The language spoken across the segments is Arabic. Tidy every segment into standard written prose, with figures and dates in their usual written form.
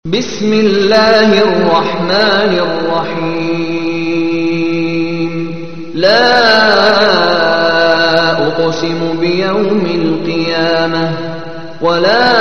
بسم الله الرحمن الرحيم لا أقسم بيوم القيامة ولا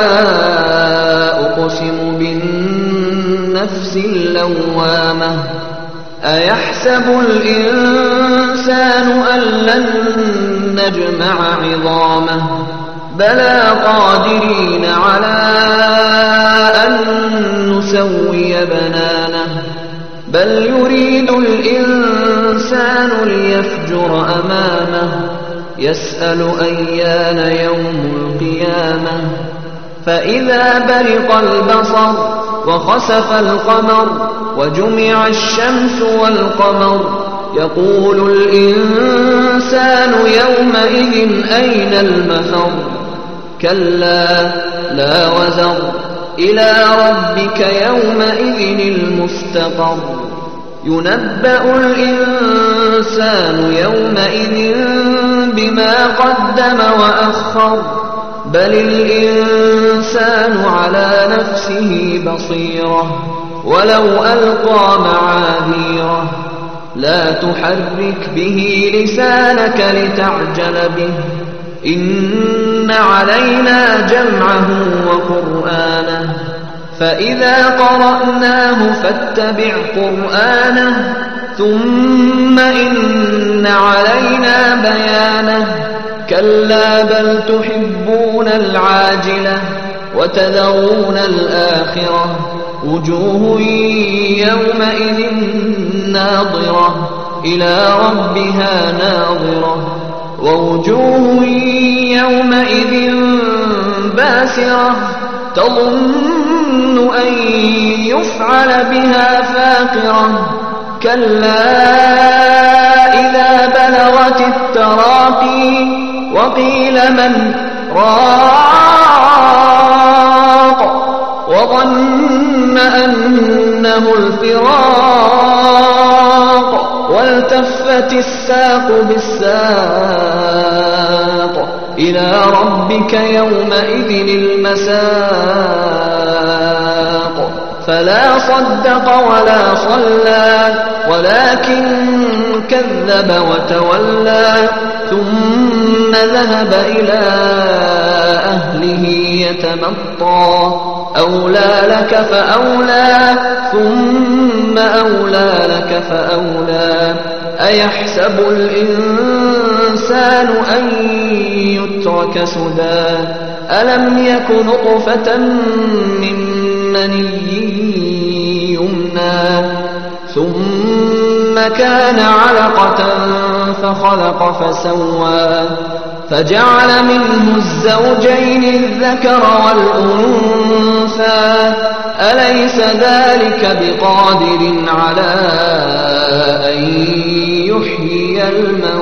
أقسم بالنفس اللوامة أيحسب الإنسان أن لن نجمع عظامه بلى قادرين على أن نسوي بنانه بل يريد الإنسان ليفجر أمامه يسأل أيان يوم القيامة فإذا برق البصر وخسف القمر وجمع الشمس والقمر يقول الإنسان يومئذ أين المفر كلا لا وزر إلى ربك يومئذ المستقر ينبأ الإنسان يومئذ بما قدم وأخر بل الإنسان على نفسه بصيرة ولو ألقى معاذيره لا تحرك به لسانك لتعجل به إن علينا جمعه وقرآنه فإذا قرأناه فاتبع قرآنه ثم إن علينا بيانه كلا بل تحبون العاجلة وتذرون الآخرة وجوه يومئذ ناظرة إلى ربها ناظرة ووجوه يومئذ باسرة تظن أن يفعل بها فاقرة كلا إذا بلغت التراقي وقيل من راق وظن أنه الفراق والتفت الساق بالساق إلى ربك يومئذ المساق فلا صدق ولا صلى ولكن كذب وتولى ثم ذهب إلى أهله يتمطى أولى لك فأولى ثم أولى لك فأولى أيحسب الإنسان أن يترك سدى ألم يك نطفة من مني يمنى ثم كان علقة فخلق فسوى فجعل منه الزوجين الذكر والأنثى أليس ذلك بقادر على أن يحيي الموتى